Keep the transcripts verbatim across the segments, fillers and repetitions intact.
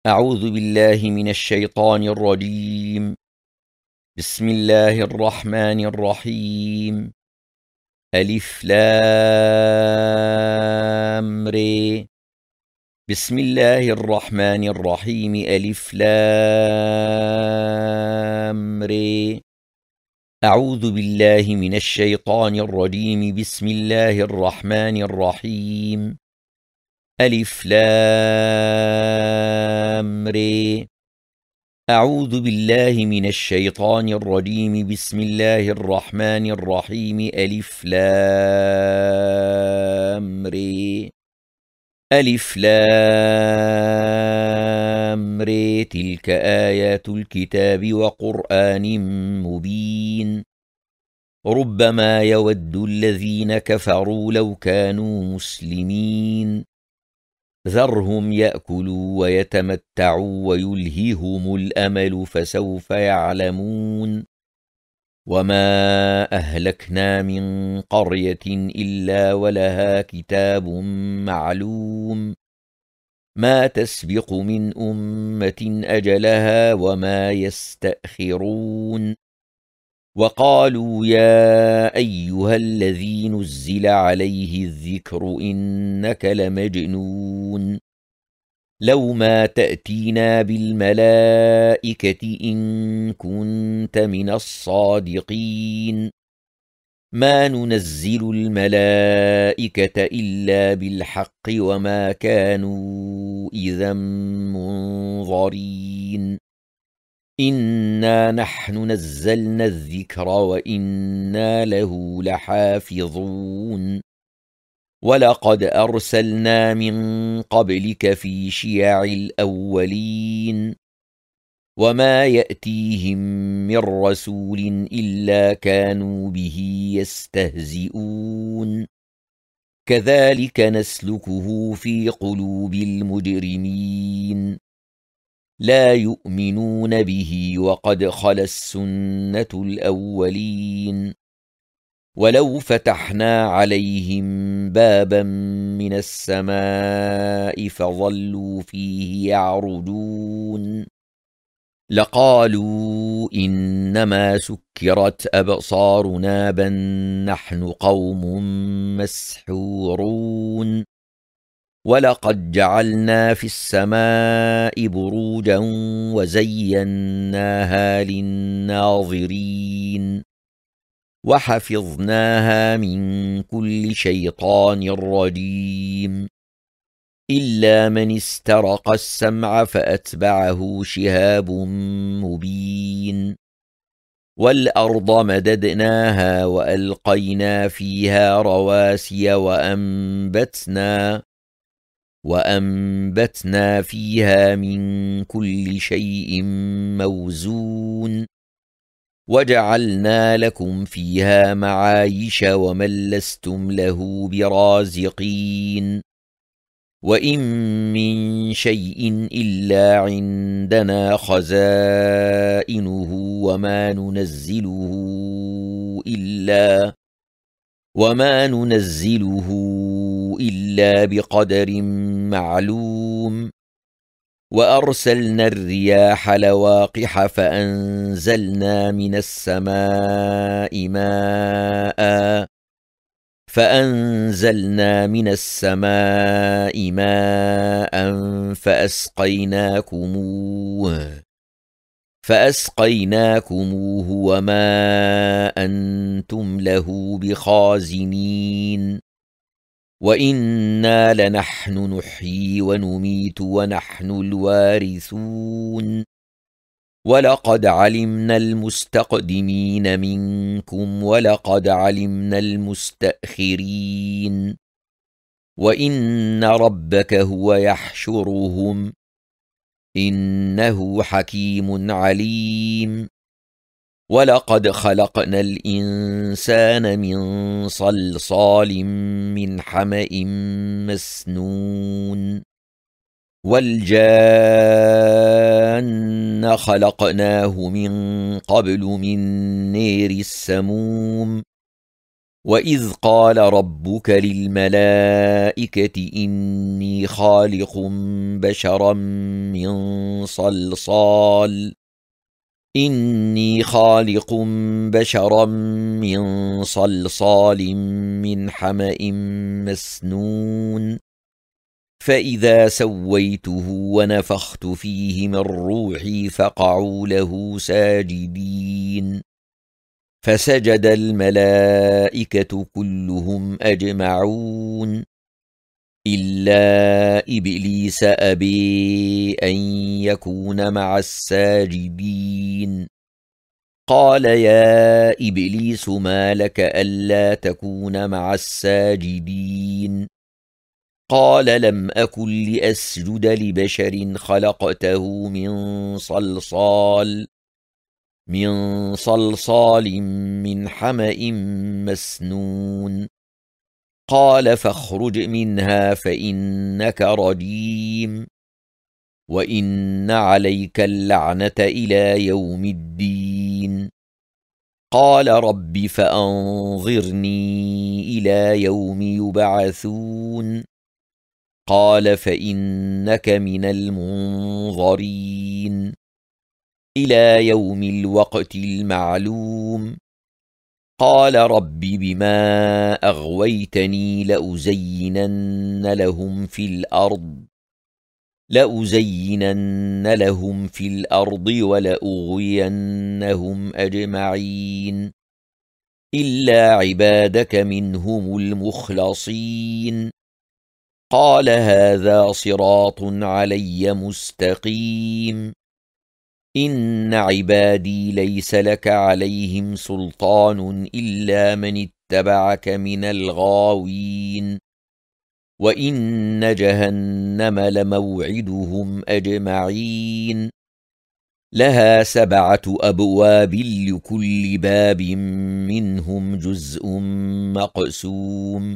أعوذ بالله من الشيطان الرجيم. بسم الله الرحمن الرحيم. ألف لام ري. بسم الله الرحمن الرحيم. ألف لام ري. أعوذ بالله من الشيطان الرجيم. بسم الله الرحمن الرحيم. ألف لام ري. أعوذ بالله من الشيطان الرجيم. بسم الله الرحمن الرحيم. ألف لام ري. ألف لام ري. تلك آيات الكتاب وقرآن مبين. ربما يود الذين كفروا لو كانوا مسلمين. ذرهم يأكلوا ويتمتعوا ويلههم الأمل فسوف يعلمون. وما أهلكنا من قرية إلا ولها كتاب معلوم. ما تسبق من أمة أجلها وما يستأخرون. وقالوا يا أيها الذي نزل عليه الذكر إنك لمجنون. لو ما تأتينا بالملائكة إن كنت من الصادقين. ما ننزل الملائكة إلا بالحق وما كانوا إذا منظرين. إنا نحن نزلنا الذكر وإنا له لحافظون. ولقد أرسلنا من قبلك في شيع الأولين. وما يأتيهم من رسول إلا كانوا به يستهزئون. كذلك نسلكه في قلوب المجرمين. لا يؤمنون به وقد خلت سنة الأولين. ولو فتحنا عليهم بابا من السماء فظلوا فيه يعرجون لقالوا إنما سكرت أبصارنا بل نحن قوم مسحورون. ولقد جعلنا في السماء بروجا وزيناها للناظرين. وحفظناها من كل شيطان رجيم. إلا من استرق السمع فأتبعه شهاب مبين. والأرض مددناها وألقينا فيها رواسي وأنبتنا وأنبتنا فيها من كل شيء موزون. وجعلنا لكم فيها معايش ومن لستم له برازقين. وإن من شيء إلا عندنا خزائنه وما ننزله إلا وما ننزله إلا بقدر معلوم. وأرسلنا الرياح لواقح فأنزلنا من السماء ماء فأنزلنا من السماء ماء فأسقيناكموه فأسقيناكموه وما أنتم له بخازنين. وإنا لنحن نحيي ونميت ونحن الوارثون. ولقد علمنا المستقدمين منكم ولقد علمنا المستأخرين. وإن ربك هو يحشرهم إنه حكيم عليم. ولقد خلقنا الإنسان من صلصال من حمأ مسنون. والجان خلقناه من قبل من نير السموم. وإذ قال ربك للملائكة إني خالق بشرا من صلصال إني خالق بشرا من صلصال من حمأ مسنون فإذا سويته ونفخت فيه من روحي فقعوا له ساجدين فسجد الملائكة كلهم أجمعون إلا إبليس أبي أن يكون مع الساجدين قال يا إبليس ما لك ألا تكون مع الساجدين قال لم أكن لأسجد لبشر خلقته من صلصال من صلصال من حمأ مسنون قال فاخرج منها فإنك رجيم وإن عليك اللعنة إلى يوم الدين قال رب فأنظرني إلى يوم يبعثون قال فإنك من المنظرين إلى يوم الوقت المعلوم قال رب بما أغويتني لأزينن لهم في الأرض لأزينن لهم في الأرض ولأغوينهم أجمعين إلا عبادك منهم المخلصين قال هذا صراط علي مستقيم إن عبادي ليس لك عليهم سلطان إلا من اتبعك من الغاوين وإن جهنم لموعدهم أجمعين لها سبعة أبواب لكل باب منهم جزء مقسوم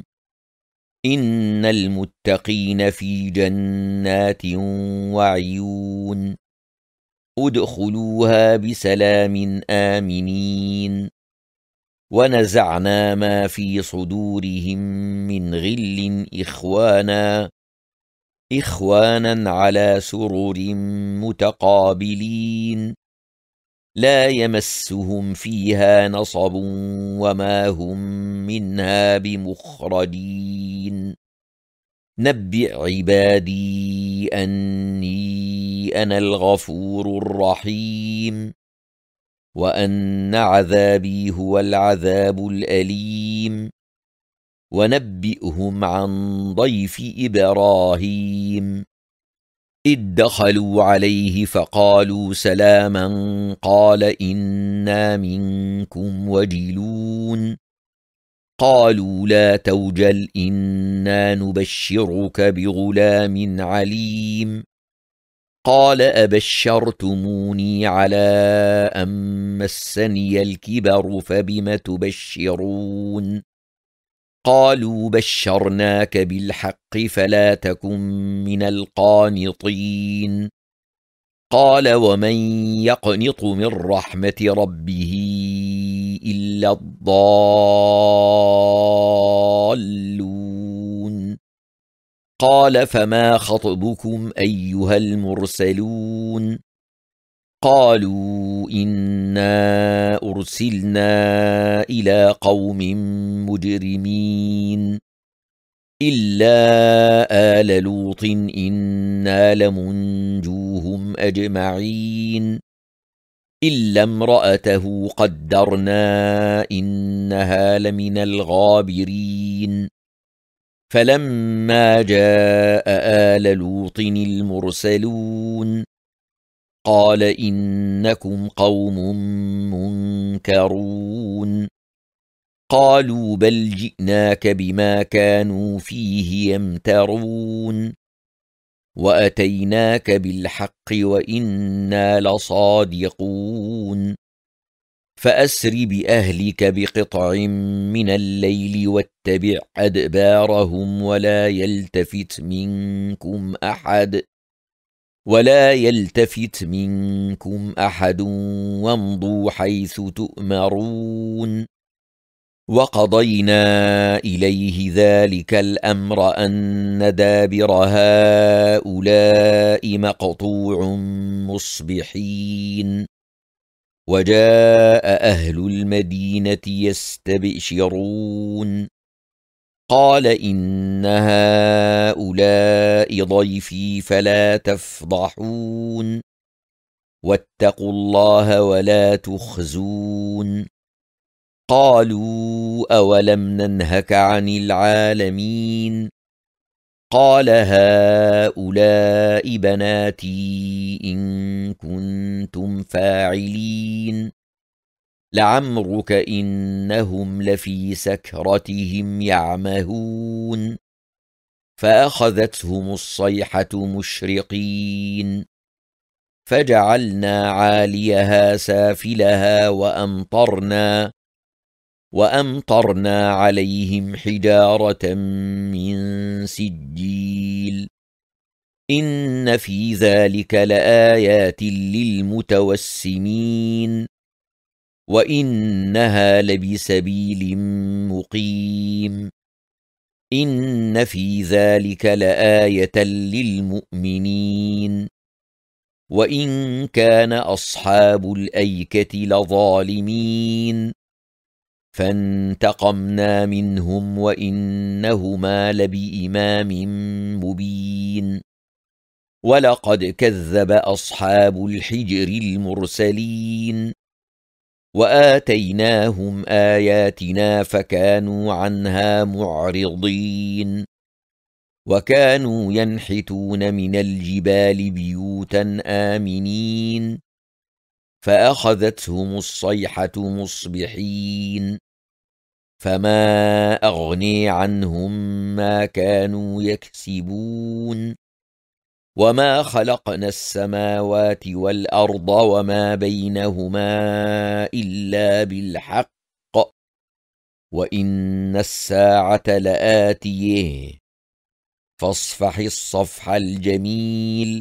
إن المتقين في جنات وعيون ادخلوها بسلام آمنين ونزعنا ما في صدورهم من غل إخوانا إخوانا على سرر متقابلين لا يمسهم فيها نصب وما هم منها بمخرجين نبئ عبادي أني أنا الغفور الرحيم وأن عذابي هو العذاب الأليم ونبئهم عن ضيف إبراهيم إذ دخلوا عليه فقالوا سلاما قال إنا منكم وجلون قالوا لا توجل إنا نبشرك بغلام عليم قال أبشرتموني على أن مسني الكبر فبم تبشرون قالوا بشرناك بالحق فلا تكن من القانطين قال ومن يقنط من رحمة ربه إلا الضالون قال فما خطبكم أيها المرسلون قالوا إنا أرسلنا إلى قوم مجرمين إلا آل لوط إنا لمنجوهم أجمعين إلا امرأته قدرنا إنها لمن الغابرين فلما جاء آل لوط المرسلون قال إنكم قوم منكرون قالوا بل جئناك بما كانوا فيه يمترون وأتيناك بالحق وإنا لصادقون فأسر بأهلك بقطع من الليل واتبع أدبارهم ولا يلتفت منكم أحد ولا يلتفت منكم أحد وامضوا حيث تؤمرون وقضينا إليه ذلك الأمر أن دابر هؤلاء مقطوع مصبحين وجاء أهل المدينة يستبشرون قال إن هؤلاء ضيفي فلا تفضحون واتقوا الله ولا تخزون قالوا أولم ننهك عن العالمين قال هؤلاء بناتي إن كنتم فاعلين لعمرك إنهم لفي سكرتهم يعمهون فأخذتهم الصيحة مشرقين فجعلنا عاليها سافلها وأمطرنا وأمطرنا عليهم حجارة من سجيل إن في ذلك لآيات للمتوسمين وإنها لبسبيل مقيم إن في ذلك لآية للمؤمنين وإن كان أصحاب الأيكة لظالمين فانتقمنا منهم وإنهما لبإمام مبين ولقد كذب أصحاب الحجر المرسلين وآتيناهم آياتنا فكانوا عنها معرضين وكانوا ينحتون من الجبال بيوتا آمنين فأخذتهم الصيحة مصبحين فما أغني عنهم ما كانوا يكسبون وما خلقنا السماوات والأرض وما بينهما إلا بالحق وإن الساعة لآتيه فاصفح الصفح الجميل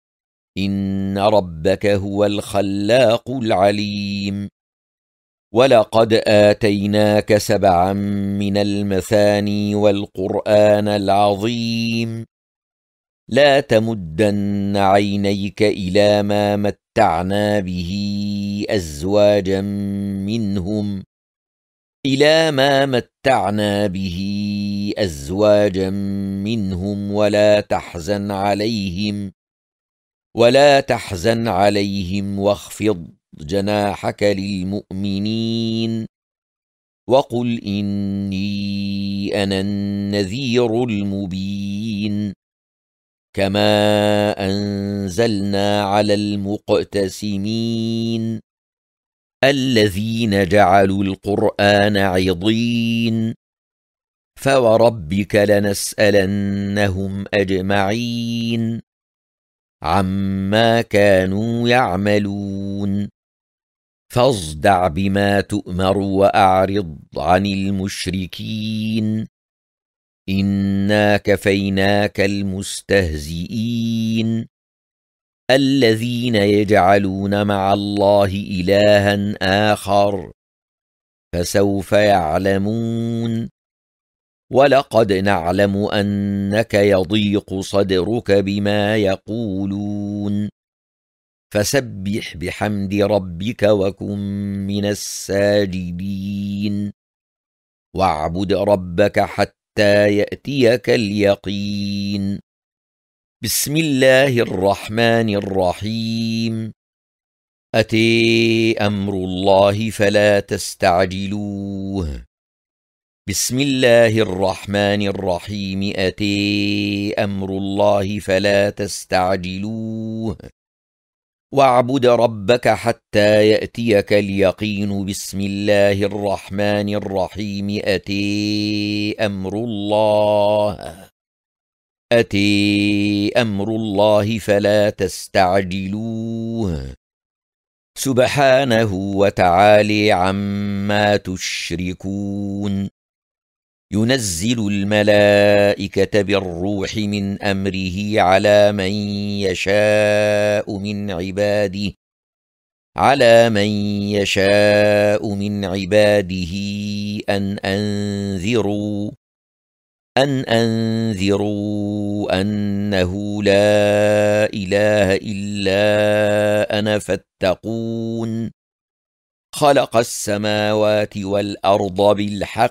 إن ربك هو الخلاق العليم ولقد آتيناك سبعا من المثاني والقرآن العظيم لا تمدن عينيك إلى ما متعنا به أزواجا منهم إلى ما متعنا به أزواجا منهم ولا تحزن عليهم ولا تحزن عليهم واخفض جناحك للمؤمنين وقل إني أنا النذير المبين كما أنزلنا على المقتسمين الذين جعلوا القرآن عضين فوربك لنسألنهم أجمعين عما كانوا يعملون فاصدع بما تؤمر وأعرض عن المشركين إنا كفيناك المستهزئين الذين يجعلون مع الله إلها آخر فسوف يعلمون ولقد نعلم أنك يضيق صدرك بما يقولون فسبح بحمد ربك وكن من الساجدين واعبد ربك حتى يأتيك اليقين بسم الله الرحمن الرحيم أتي أمر الله فلا تستعجلوه بسم الله الرحمن الرحيم أتي أمر الله فلا تستعجلوه واعبد ربك حتى يأتيك اليقين بسم الله الرحمن الرحيم أتي أمر الله أتي أمر الله فلا تستعجلوه سبحانه وتعالى عما تشركون ينزل الملائكة بالروح من أمره على من يشاء من عباده على من يشاء من عباده أن أنذروا أن أنذروا أنه لا إله إلا أنا فاتقون خلق السماوات والأرض بالحق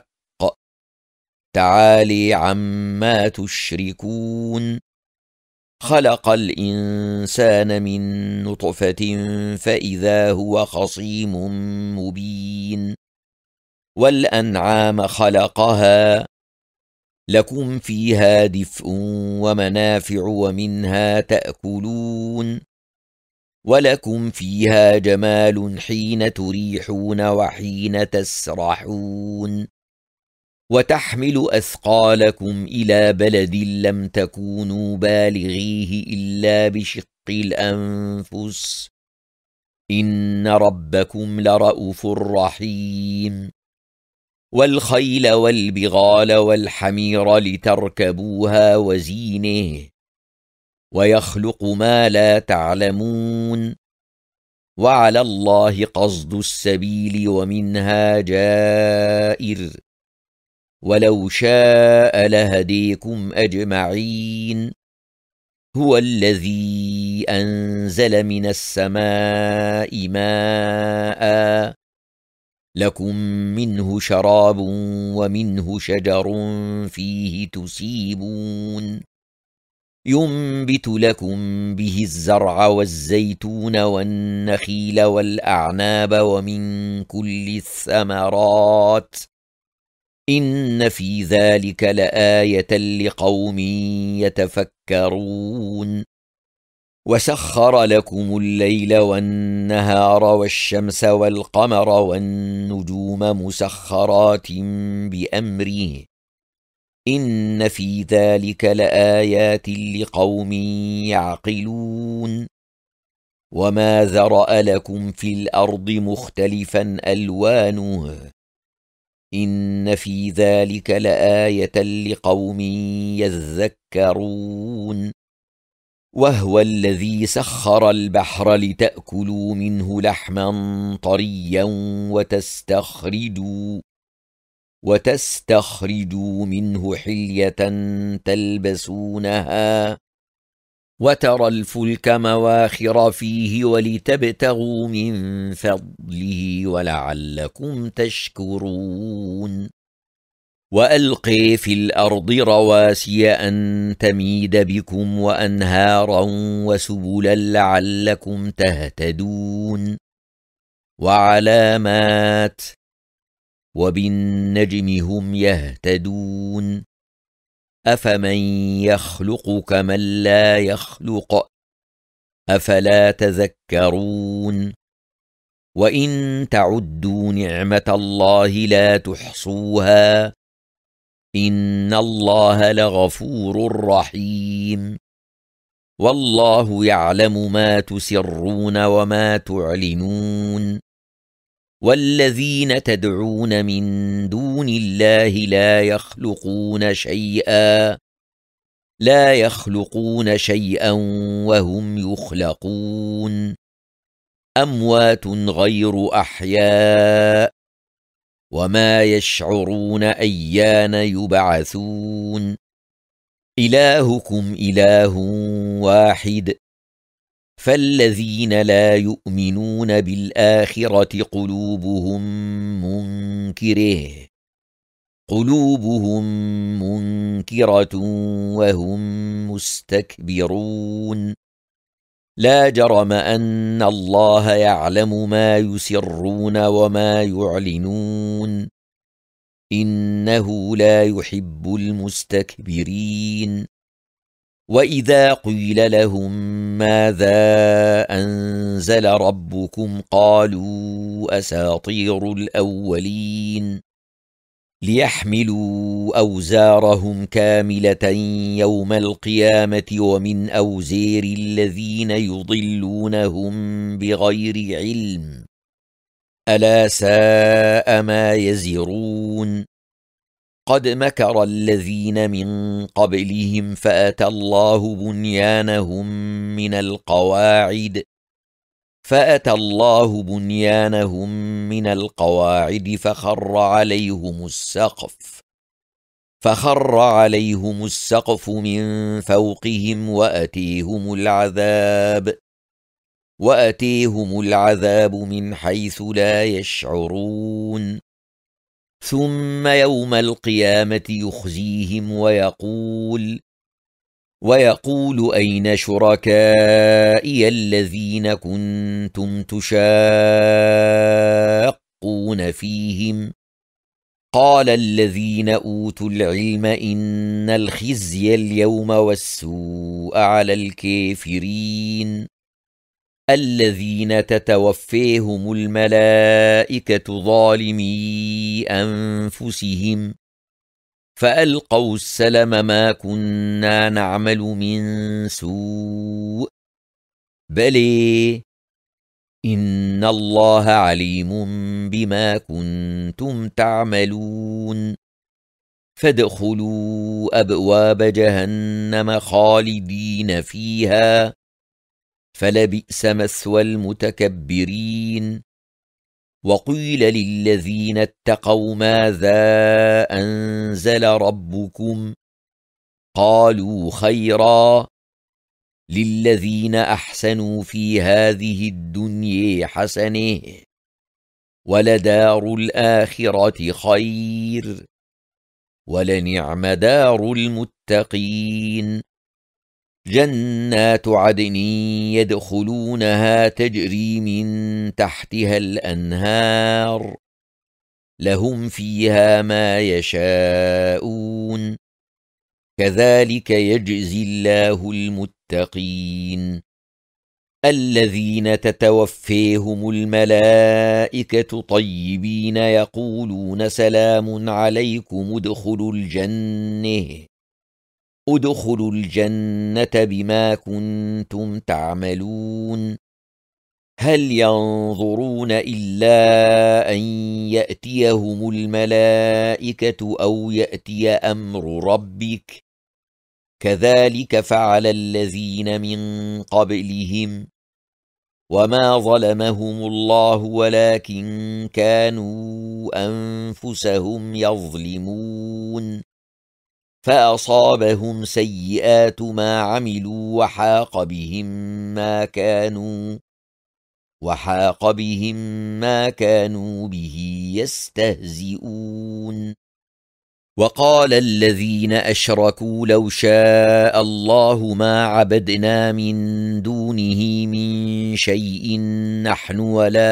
تعالي عما تشركون خلق الإنسان من نطفة فإذا هو خصيم مبين والأنعام خلقها لكم فيها دفء ومنافع ومنها تأكلون ولكم فيها جمال حين تريحون وحين تسرحون وتحمل أثقالكم إلى بلد لم تكونوا بالغيه إلا بشق الأنفس إن ربكم لرءوف رحيم والخيل والبغال والحمير لتركبوها وزينه ويخلق ما لا تعلمون وعلى الله قصد السبيل ومنها جائر ولو شاء لهديكم أجمعين هو الذي أنزل من السماء ماء لكم منه شراب ومنه شجر فيه تسيمون ينبت لكم به الزرع والزيتون والنخيل والأعناب ومن كل الثمرات إن في ذلك لآية لقوم يتفكرون وسخر لكم الليل والنهار والشمس والقمر والنجوم مسخرات بأمره إن في ذلك لآيات لقوم يعقلون وما ذرأ لكم في الأرض مختلفا ألوانه إن في ذلك لآية لقوم يذكرون وهو الذي سخر البحر لتأكلوا منه لحما طريا وتستخرجوا وتستخرجوا منه حلية تلبسونها وترى الفلك مواخر فيه ولتبتغوا من فضله ولعلكم تشكرون وألقي في الأرض رواسي أن تميد بكم وأنهارا وسبلا لعلكم تهتدون وعلامات وبالنجم هم يهتدون أفمن يخلق كمن لا يخلق أفلا تذكرون وإن تعدوا نعمة الله لا تحصوها إن الله لغفور رحيم والله يعلم ما تسرون وما تعلنون والذين تدعون من دون الله لا يخلقون شيئا لا يخلقون شيئا وهم يخلقون أموات غير أحياء وما يشعرون أيان يبعثون إلهكم إله واحد فالذين لا يؤمنون بالآخرة قلوبهم منكره قلوبهم منكرة وهم مستكبرون لا جرم أن الله يعلم ما يسرون وما يعلنون إنه لا يحب المستكبرين وإذا قيل لهم ماذا أنزل ربكم قالوا أساطير الأولين ليحملوا أوزارهم كاملة يوم القيامة ومن أوزير الذين يضلونهم بغير علم ألا ساء ما يزرون قد مكر الذين من قبلهم فأتى الله بنيانهم من القواعد فأتى الله بنيانهم من القواعد فخر عليهم السقف فخر عليهم السقف من فوقهم وأتيهم العذاب وأتيهم العذاب من حيث لا يشعرون ثم يوم القيامة يخزيهم ويقول ويقول أين شركائي الذين كنتم تشاقون فيهم قال الذين أوتوا العلم إن الخزي اليوم والسوء على الكافرين الذين تتوفيهم الملائكة ظالمي أنفسهم فألقوا السلم ما كنا نعمل من سوء بلى إن الله عليم بما كنتم تعملون فادخلوا أبواب جهنم خالدين فيها فلبئس مثوى المتكبرين وقيل للذين اتقوا ماذا أنزل ربكم قالوا خيرا للذين أحسنوا في هذه الدنيا حسنة ولدار الآخرة خير ولنعم دار المتقين جنات عدن يدخلونها تجري من تحتها الأنهار لهم فيها ما يشاءون كذلك يجزي الله المتقين الذين تتوفيهم الملائكة طيبين يقولون سلام عليكم ادخلوا الجنة ادخلوا الجنة بما كنتم تعملون هل ينظرون إلا أن يأتيهم الملائكة أو يأتي أمر ربك كذلك فعل الذين من قبلهم وما ظلمهم الله ولكن كانوا أنفسهم يظلمون فأصابهم سيئات ما عملوا وحاق بهم ما كانوا وحاق بهم ما كانوا به يستهزئون وقال الذين أشركوا لو شاء الله ما عبدنا من دونه من شيء نحن ولا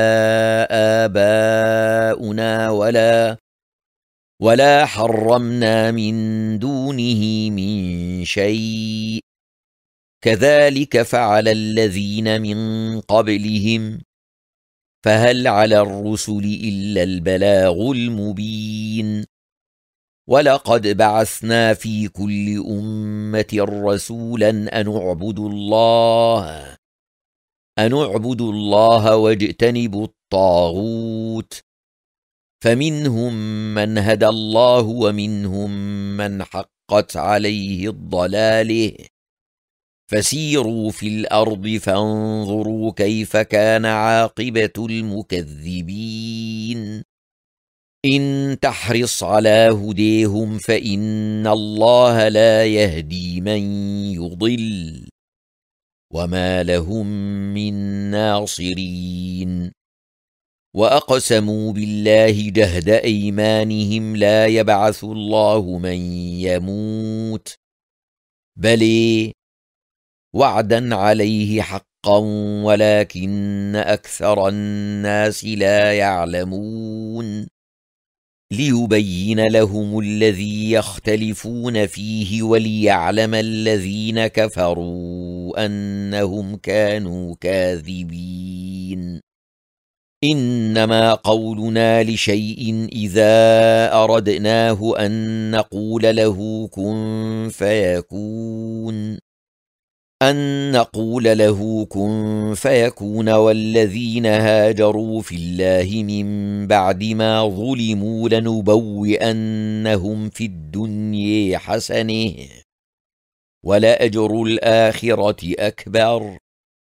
آباؤنا ولا ولا حرمنا من دونه من شيء كذلك فعل الذين من قبلهم فهل على الرسل إلا البلاغ المبين ولقد بعثنا في كل أمة رسولا أن اعبدوا الله أن اعبدوا الله واجتنبوا الطاغوت فمنهم من هدى الله ومنهم من حقت عليه الضلاله فسيروا في الأرض فانظروا كيف كان عاقبة المكذبين إن تحرص على هديهم فإن الله لا يهدي من يضل وما لهم من ناصرين وأقسموا بالله جهد أيمانهم لا يبعث الله من يموت بلى وعدا عليه حقا ولكن أكثر الناس لا يعلمون ليبين لهم الذي يختلفون فيه وليعلم الذين كفروا أنهم كانوا كاذبين إنما قولنا لشيء إذا أردناه أن نقول له كن فيكون أن نقول له كن فيكون والذين هاجروا في الله من بعد ما ظلموا لنبوئنهم في الدنيا حسنة ولأجر الآخرة أكبر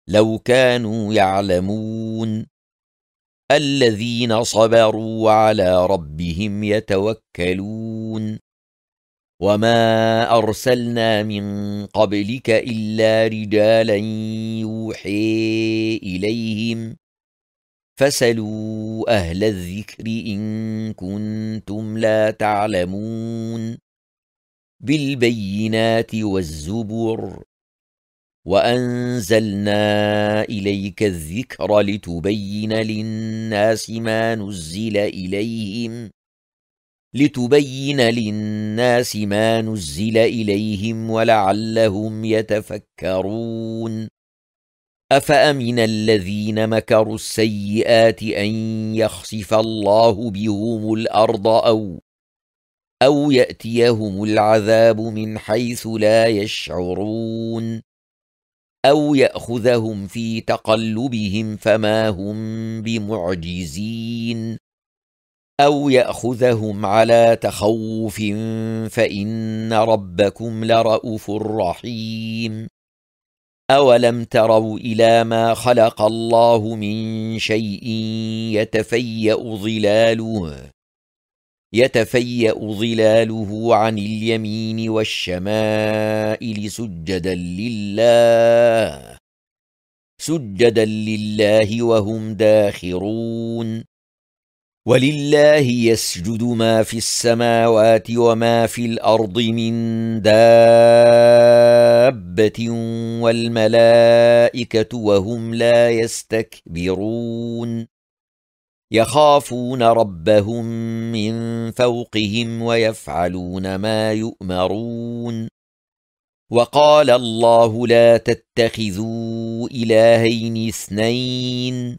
لو كانوا يعلمون الذين صبروا وعلى ربهم يتوكلون وما أرسلنا من قبلك إلا رجالا يوحي إليهم فاسألوا أهل الذكر إن كنتم لا تعلمون بالبينات والزبر وأنزلنا إليك الذكر لتبين للناس ما نزل إليهم لتبين للناس ما نزل إليهم ولعلهم يتفكرون أفأمن الذين مكروا السيئات أن يخسف الله بهم الأرض أو أو يأتيهم العذاب من حيث لا يشعرون أو يأخذهم في تقلبهم فما هم بمعجزين أو يأخذهم على تخوف فإن ربكم لرءوف رحيم أولم تروا إلى ما خلق الله من شيء يتفيأ ظلاله يتفيأ ظلاله عن اليمين والشمائل سجدا لله سجدا لله وهم داخرون ولله يسجد ما في السماوات وما في الأرض من دابة والملائكة وهم لا يستكبرون يخافون ربهم من فوقهم ويفعلون ما يؤمرون وقال الله لا تتخذوا إلهين اثنين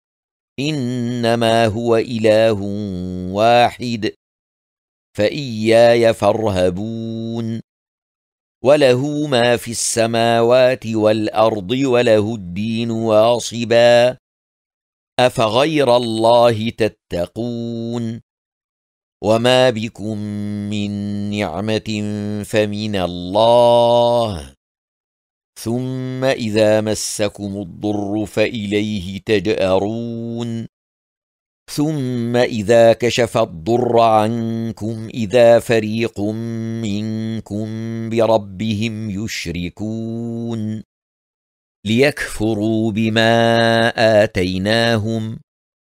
إنما هو إله واحد فإياي فارهبون وله ما في السماوات والأرض وله الدين واصبا أفغير الله تتقون وما بكم من نعمة فمن الله ثم إذا مسكم الضر فإليه تجأرون ثم إذا كشف الضر عنكم إذا فريق منكم بربهم يشركون ليكفروا بما آتيناهم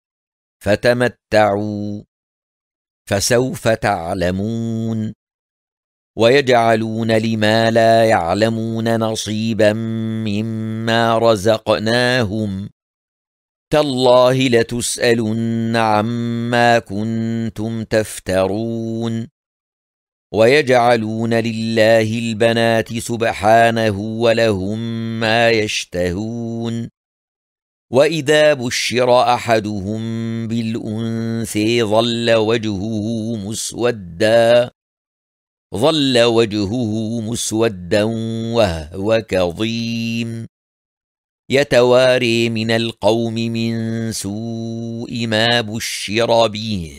فتمتعوا فسوف تعلمون ويجعلون لما لا يعلمون نصيبا مما رزقناهم تالله لتسألن عما كنتم تفترون ويجعلون لله البنات سبحانه ولهم ما يشتهون وإذا بشر أحدهم بالأنثى ظل وجهه مسودا ظل وجهه مسودا وهو كظيم يتواري من القوم من سوء ما بشر به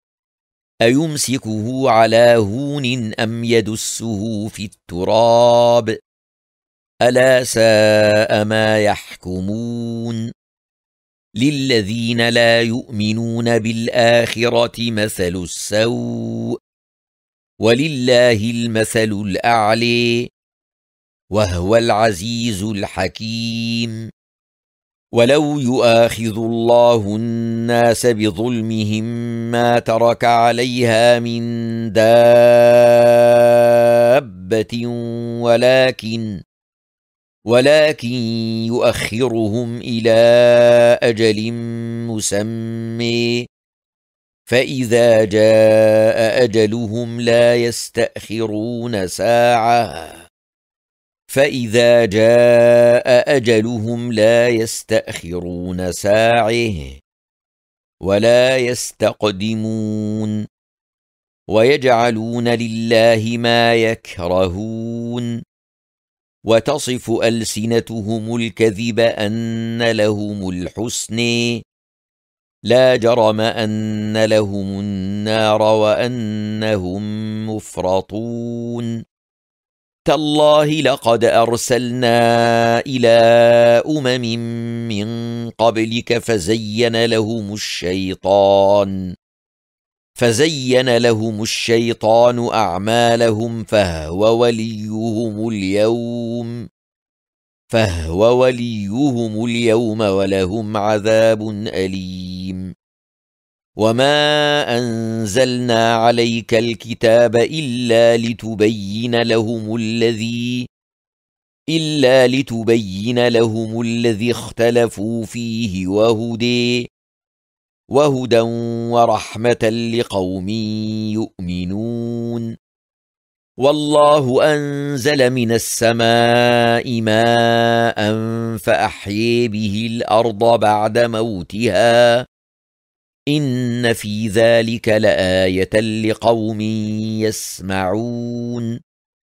أيمسكه على هون أم يدسه في التراب ألا ساء ما يحكمون للذين لا يؤمنون بالآخرة مثل السوء ولله المثل الأعلى وهو العزيز الحكيم ولو يؤاخذ الله الناس بظلمهم ما ترك عليها من دابة ولكن ولكن يؤخرهم إلى أجل مسمى فإذا جاء أجلهم لا يستأخرون ساعة فإذا جاء أجلهم لا يستأخرون ساعة ولا يستقدمون ويجعلون لله ما يكرهون وتصف ألسنتهم الكذب أن لهم الحسن لا جرم أن لهم النار وأنهم مفرطون تالله لقد أرسلنا إلى أمم من قبلك فزين لهم الشيطان فزين لهم الشيطان أعمالهم فهو وليهم اليوم فهو وليهم اليوم ولهم عذاب أليم وما أنزلنا عليك الكتاب إلا لتبين لهم الذي إلا لتبين لهم الذي اختلفوا فيه وهدى وهدى ورحمة لقوم يؤمنون والله أنزل من السماء ماء فأحيي به الأرض بعد موتها إن في ذلك لآية لقوم يسمعون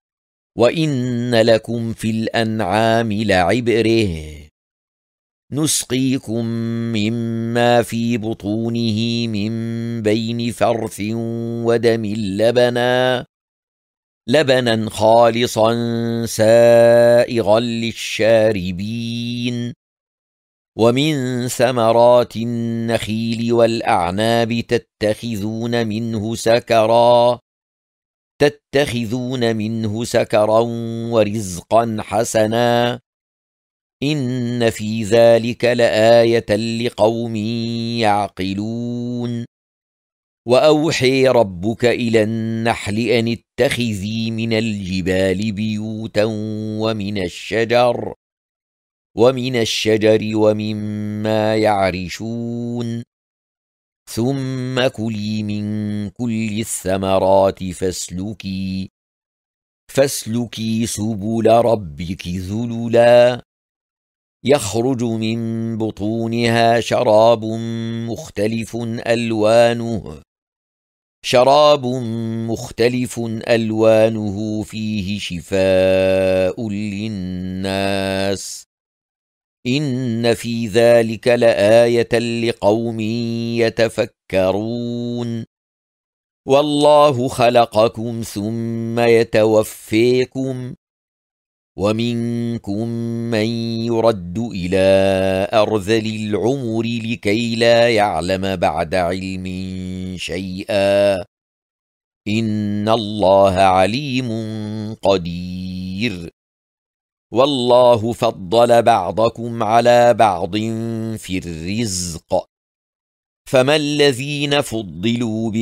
وإن لكم في الأنعام لعبرة نسقيكم مما في بطونه من بين فرث ودم لبنا لبنا خالصا سائغا للشاربين ومن ثمرات النخيل والأعناب تتخذون منه سكرا تتخذون منه سكرا ورزقا حسنا إن في ذلك لآية لقوم يعقلون وأوحي ربك إلى النحل أن اتخذي من الجبال بيوتا ومن الشجر ومن الشجر ومما يعرشون ثم كلي من كل الثمرات فاسلكي فاسلكي سبل ربك ذللا يخرج من بطونها شراب مختلف ألوانه شراب مختلف ألوانه فيه شفاء للناس إن في ذلك لآية لقوم يتفكرون والله خلقكم ثم يتوفيكم ومنكم من يرد إلى أرذل العمر لكي لا يعلم بعد علم شيئا إن الله عليم قدير والله فضل بعضكم على بعض في الرزق فما الذين فضلوا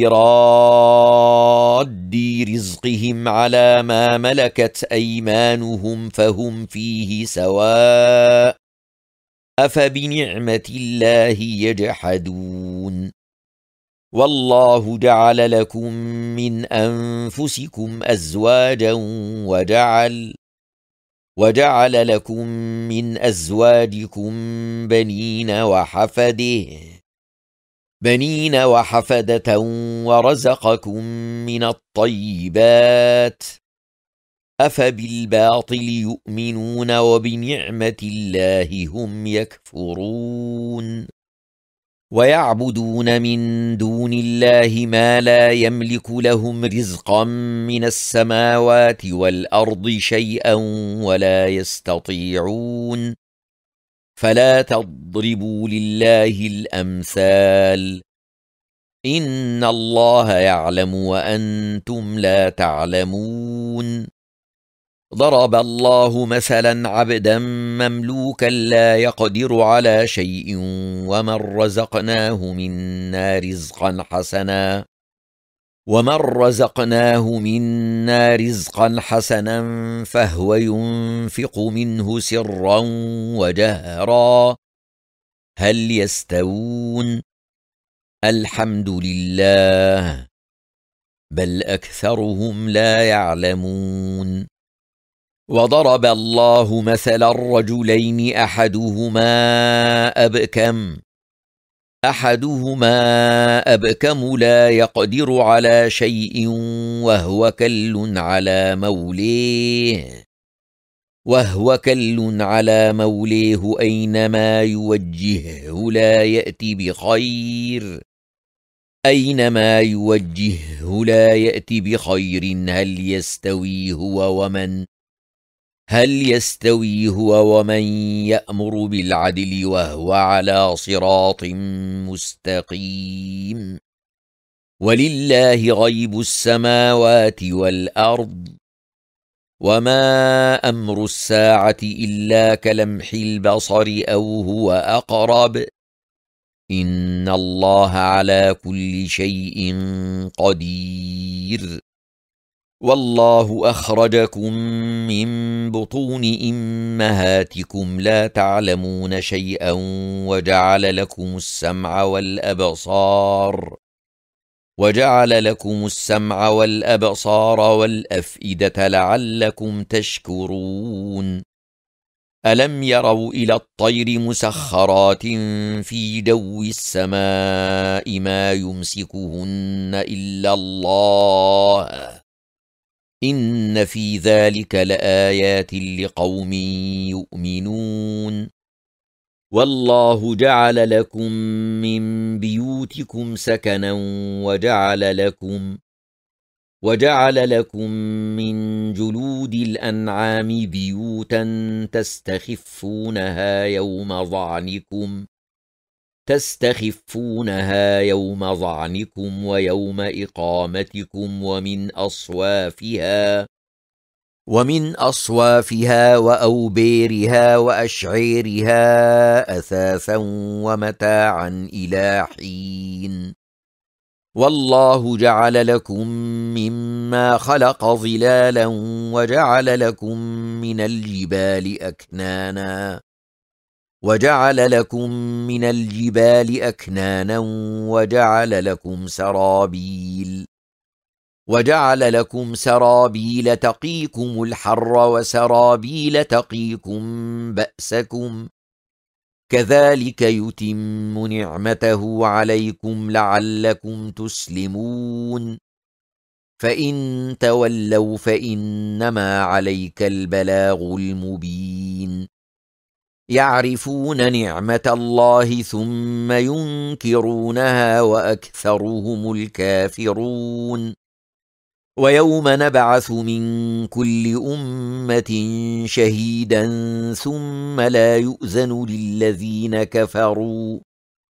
براد رزقهم على ما ملكت أيمانهم فهم فيه سواء أفبنعمة الله يجحدون والله جعل لكم من أنفسكم أزواجا وجعل وجعل لكم من أزواجكم بنين وحفده بنين وحفدة ورزقكم من الطيبات أفبالباطل يؤمنون وبنعمة الله هم يكفرون ويعبدون من دون الله ما لا يملك لهم رزقا من السماوات والأرض شيئا ولا يستطيعون فلا تضربوا لله الأمثال إن الله يعلم وأنتم لا تعلمون ضرب الله مثلا عبدا مملوكا لا يقدر على شيء ومن رزقناه منا رزقا حسنا ومن رزقناه منا رزقا حسنا فهو ينفق منه سرا وجهرا هل يستوون الحمد لله بل أكثرهم لا يعلمون وضرب الله مثلا رجلين أحدهما أبكم أحدهما أبكم لا يقدر على شيء وهو كل على موليه وهو كل على موليه أينما يوجهه لا يأتي بخير أينما يوجهه لا يأتي بخير هل يستوي هو ومن هل يستوي هو ومن يأمر بالعدل وهو على صراط مستقيم؟ ولله غيب السماوات والأرض، وما أمر الساعة إلا كلمح البصر أو هو أقرب، إن الله على كل شيء قدير. والله أخرجكم من بطون أمهاتكم لا تعلمون شيئا وجعل لكم السمع والأبصار وجعل لكم السمع والأبصار والأفئدة لعلكم تشكرون. ألم يروا إلى الطير مسخرات في جو السماء ما يمسكهن إلا الله، إن في ذلك لآيات لقوم يؤمنون. والله جعل لكم من بيوتكم سكنا وجعل لكم وجعل لكم من جلود الأنعام بيوتا تستخفونها يوم ظعنكم تستخفونها يوم ظعنكم ويوم إقامتكم ومن أصوافها ومن أصوافها وأوبيرها وأشعيرها أثاثا ومتاعا إلى حين. والله جعل لكم مما خلق ظلالا وجعل لكم من الجبال أكنانا وجعل لكم من الجبال أكنانا وجعل لكم سرابيل وجعل لكم سرابيل تقيكم الحر وسرابيل تقيكم بأسكم، كذلك يتم نعمته عليكم لعلكم تسلمون. فإن تولوا فإنما عليك البلاغ المبين. يعرفون نعمة الله ثم ينكرونها وأكثرهم الكافرون. ويوم نبعث من كل أمة شهيدا ثم لا يؤذن للذين كفروا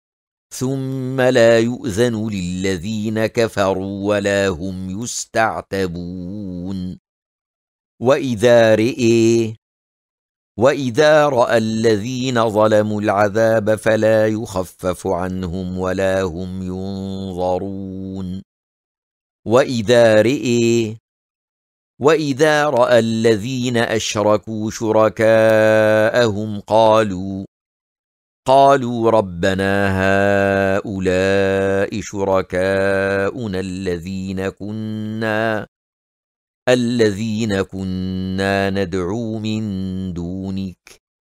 ثم لا يؤذن للذين كفروا ولا هم يستعتبون. وإذا رئي وإذا رأى الذين ظلموا العذاب فلا يخفف عنهم ولا هم ينظرون. وإذا رئي وإذا رأى الذين أشركوا شركاءهم قالوا قالوا ربنا هؤلاء شركاؤنا الذين كنا الذين كنا ندعو من دونك،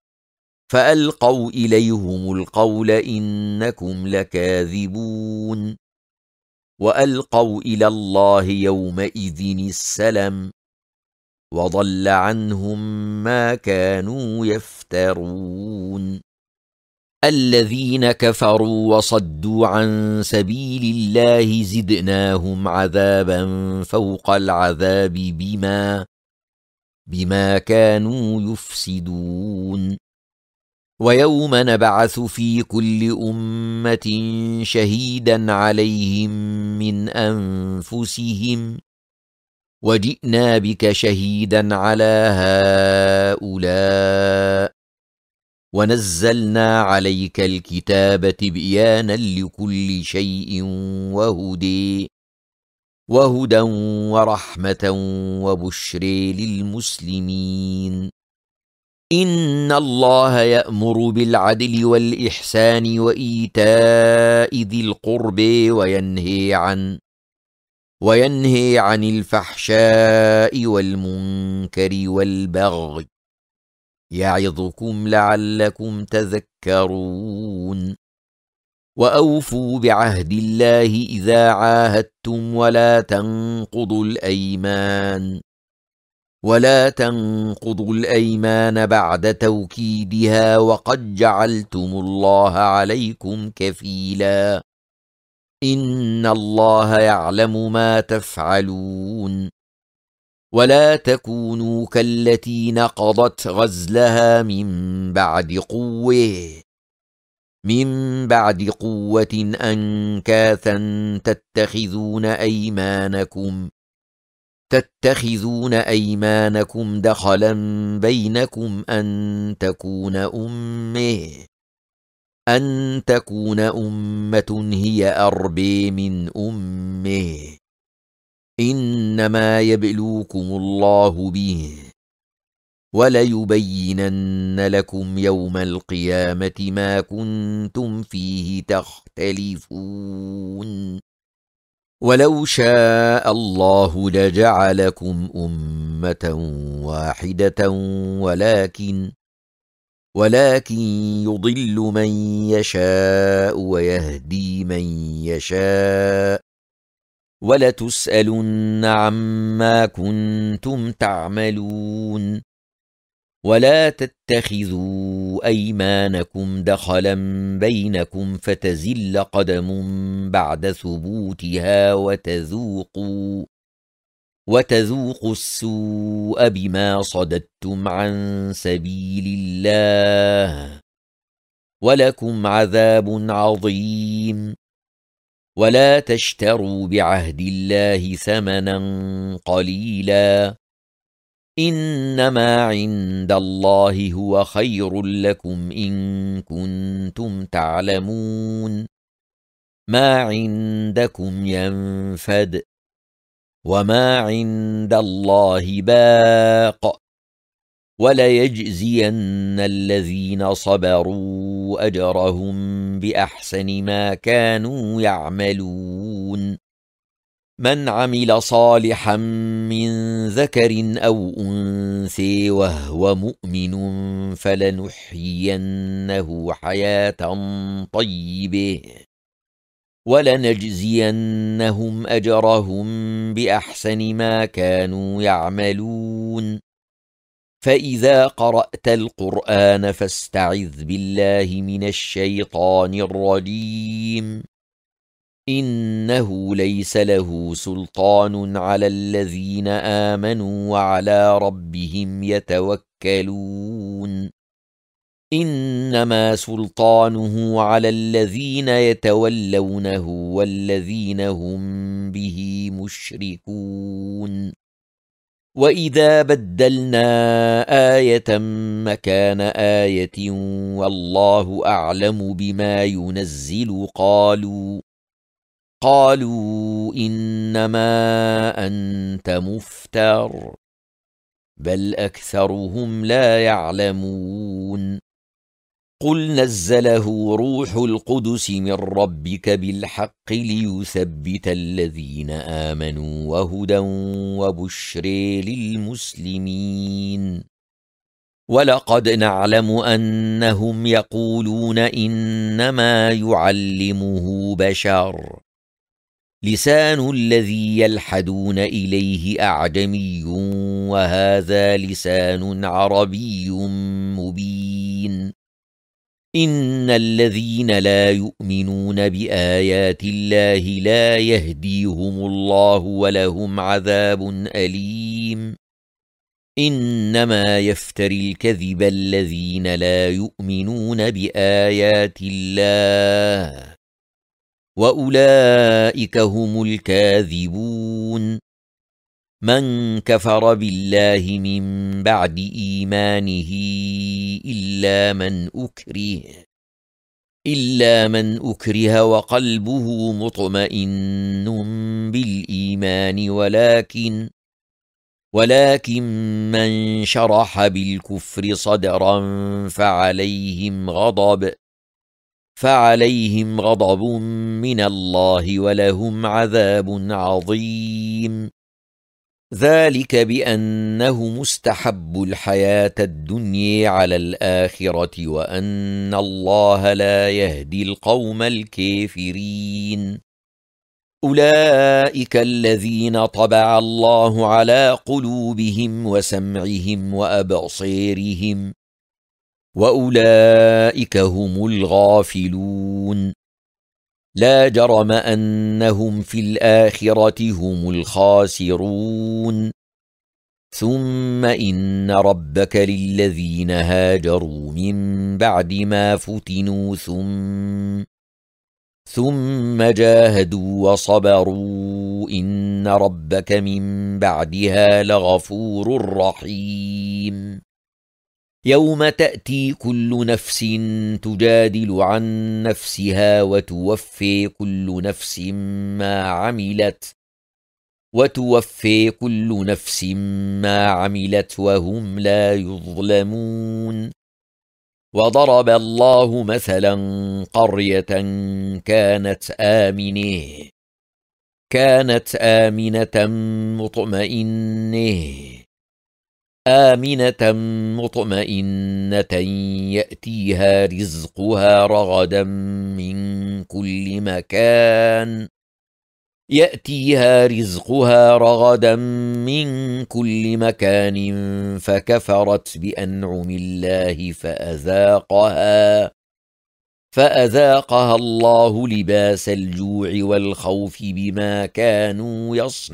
فألقوا إليهم القول إنكم لكاذبون. وألقوا إلى الله يومئذ السلم وضل عنهم ما كانوا يفترون. الذين كفروا وصدوا عن سبيل الله زدناهم عذابا فوق العذاب بما بما كانوا يفسدون. ويوم نبعث في كل أمة شهيدا عليهم من أنفسهم وجئنا بك شهيدا على هؤلاء ونزلنا عليك الكتاب تبيانا لكل شيء وهدى وهدى ورحمة وبشر للمسلمين. إن الله يأمر بالعدل والإحسان وإيتاء ذي القرب وينهي عن وينهي عن الفحشاء والمنكر والبغي، يعظكم لعلكم تذكرون. وأوفوا بعهد الله إذا عاهدتم ولا تنقضوا الأيمان ولا تنقضوا الأيمان بعد توكيدها وقد جعلتم الله عليكم كفيلا، إن الله يعلم ما تفعلون. ولا تكونوا كالتي نقضت غزلها من بعد قوة من بعد قوة أنكاثا تتخذون أيمانكم تتخذون أيمانكم دخلا بينكم أن تكون أمة أن تكون أمة هي أربى من أمة إنما يبلوكم الله به وليبينن لكم يوم القيامة ما كنتم فيه تختلفون ولو شاء الله لجعلكم أمة واحدة ولكن ولكن يضل من يشاء ويهدي من يشاء ولتسألن عما كنتم تعملون ولا تتخذوا أيمانكم دخلا بينكم فتزل قدم بعد ثبوتها وتذوقوا وتذوقوا السوء بما صددتم عن سبيل الله ولكم عذاب عظيم ولا تشتروا بعهد الله ثمنا قليلا إنما عند الله هو خير لكم إن كنتم تعلمون ما عندكم ينفد وما عند الله باق وليجزين الذين صبروا أجرهم بأحسن ما كانوا يعملون من عمل صالحا من ذكر أو أنثى وهو مؤمن فلنحيينه حياة طيبة ولنجزينهم أجرهم بأحسن ما كانوا يعملون فإذا قرأت القرآن فاستعذ بالله من الشيطان الرجيم إنه ليس له سلطان على الذين آمنوا وعلى ربهم يتوكلون إنما سلطانه على الذين يتولونه والذين هم به مشركون وإذا بدلنا آية مكان آية والله أعلم بما ينزل قالوا قالوا إنما أنت مفتر بل أكثرهم لا يعلمون قل نزله روح القدس من ربك بالحق ليثبت الذين آمنوا وهدى وبشر للمسلمين ولقد نعلم أنهم يقولون إنما يعلمه بشر لسان الذي يلحدون إليه أعجمي وهذا لسان عربي مبين إن الذين لا يؤمنون بآيات الله لا يهديهم الله ولهم عذاب أليم إنما يفتري الكذب الذين لا يؤمنون بآيات الله وأولئك هم الكاذبون من كفر بالله من بعد إيمانه إلا من أكره إلا من أكره وقلبه مطمئن بالإيمان ولكن ولكن من شرح بالكفر صدرا فعليهم غضب فعليهم غضب من الله ولهم عذاب عظيم ذلك بأنه مستحب الحياة الدنيا على الآخرة وأن الله لا يهدي القوم الكافرين أولئك الذين طبع الله على قلوبهم وسمعهم وأبصيرهم وأولئك هم الغافلون لا جرم أنهم في الآخرة هم الخاسرون ثم إن ربك للذين هاجروا من بعد ما فتنوا ثم ثم جاهدوا وصبروا إن ربك من بعدها لغفور رحيم يوم تأتي كل نفس تجادل عن نفسها وتوفي كل نفس ما عملت وتوفي كل نفس ما عملت وهم لا يظلمون وضرب الله مثلا قرية كانت آمنة كانت آمنة مطمئنة آمنة مطمئنة يأتيها رزقها رغدا من كل مكان يأتيها رزقها رغدا من كل مكان فكفرت بأنعم الله فأذاقها فأذاقها الله لباس الجوع والخوف بما كانوا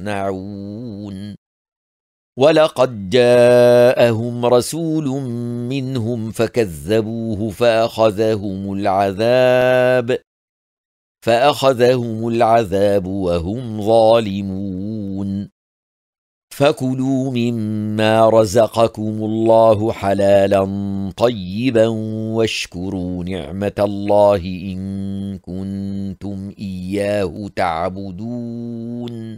يصنعون ولقد جاءهم رسول منهم فكذبوه فأخذهم العذاب فأخذهم العذاب وهم ظالمون فكلوا مما رزقكم الله حلالا طيبا واشكروا نعمة الله إن كنتم إياه تعبدون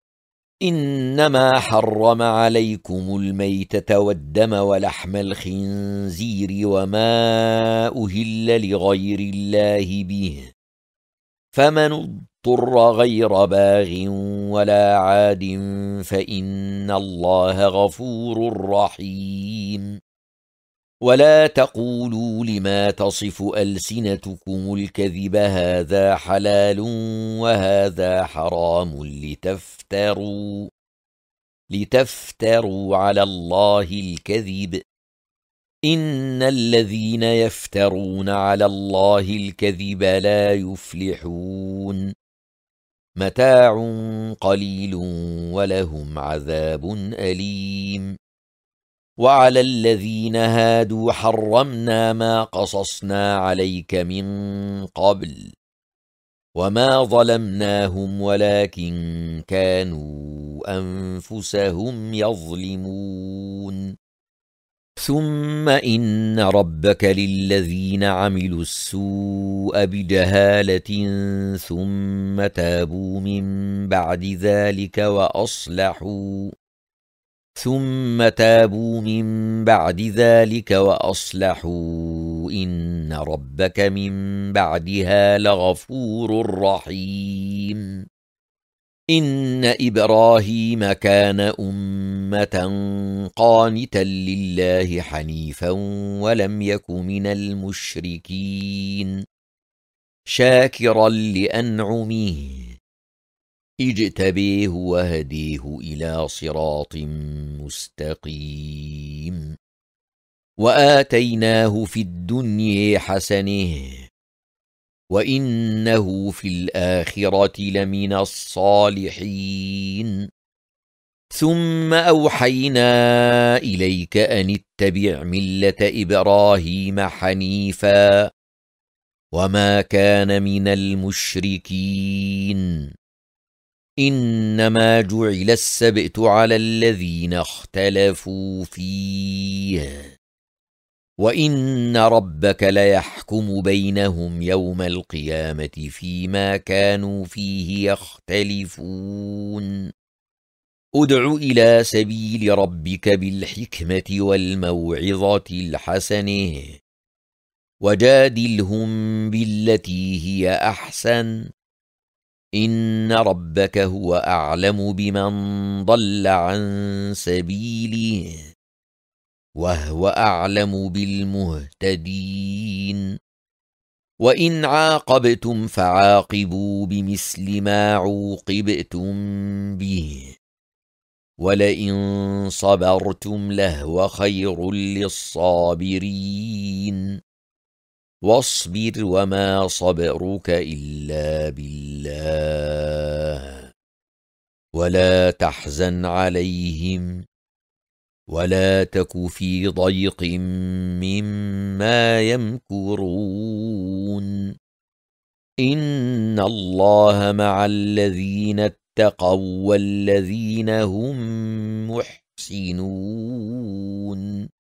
إنما حرم عليكم الميتة والدم ولحم الخنزير وما أهل لغير الله به فمن اضطر غير باغ ولا عاد فإن الله غفور رحيم ولا تقولوا لما تصف ألسنتكم الكذب هذا حلال وهذا حرام لتفتروا لتفتروا على الله الكذب إن الذين يفترون على الله الكذب لا يفلحون متاع قليل ولهم عذاب أليم وعلى الذين هادوا حرمنا ما قصصنا عليك من قبل وما ظلمناهم ولكن كانوا أنفسهم يظلمون ثم إن ربك للذين عملوا السوء بجهالة ثم تابوا من بعد ذلك وأصلحوا ثم تابوا من بعد ذلك وأصلحوا إن ربك من بعدها لغفور رحيم إن إبراهيم كان أمة قانتا لله حنيفا ولم يك من المشركين شاكرا لأنعمه اجتبيه وهديه إلى صراط مستقيم وآتيناه في الدنيا حسنة وإنه في الآخرة لمن الصالحين ثم أوحينا إليك أن اتبع ملة إبراهيم حنيفا وما كان من المشركين إنما جعل السبت على الذين اختلفوا فيه وإن ربك ليحكم بينهم يوم القيامة فيما كانوا فيه يختلفون ادع إلى سبيل ربك بالحكمة والموعظة الحسنة وجادلهم بالتي هي أحسن إن ربك هو أعلم بمن ضل عن سبيله وهو أعلم بالمهتدين وإن عاقبتم فعاقبوا بمثل ما عوقبتم به ولئن صبرتم لهو خير للصابرين واصبر وما صبرك إلا بالله ولا تحزن عليهم ولا تك في ضيق مما يمكرون إن الله مع الذين اتقوا والذين هم محسنون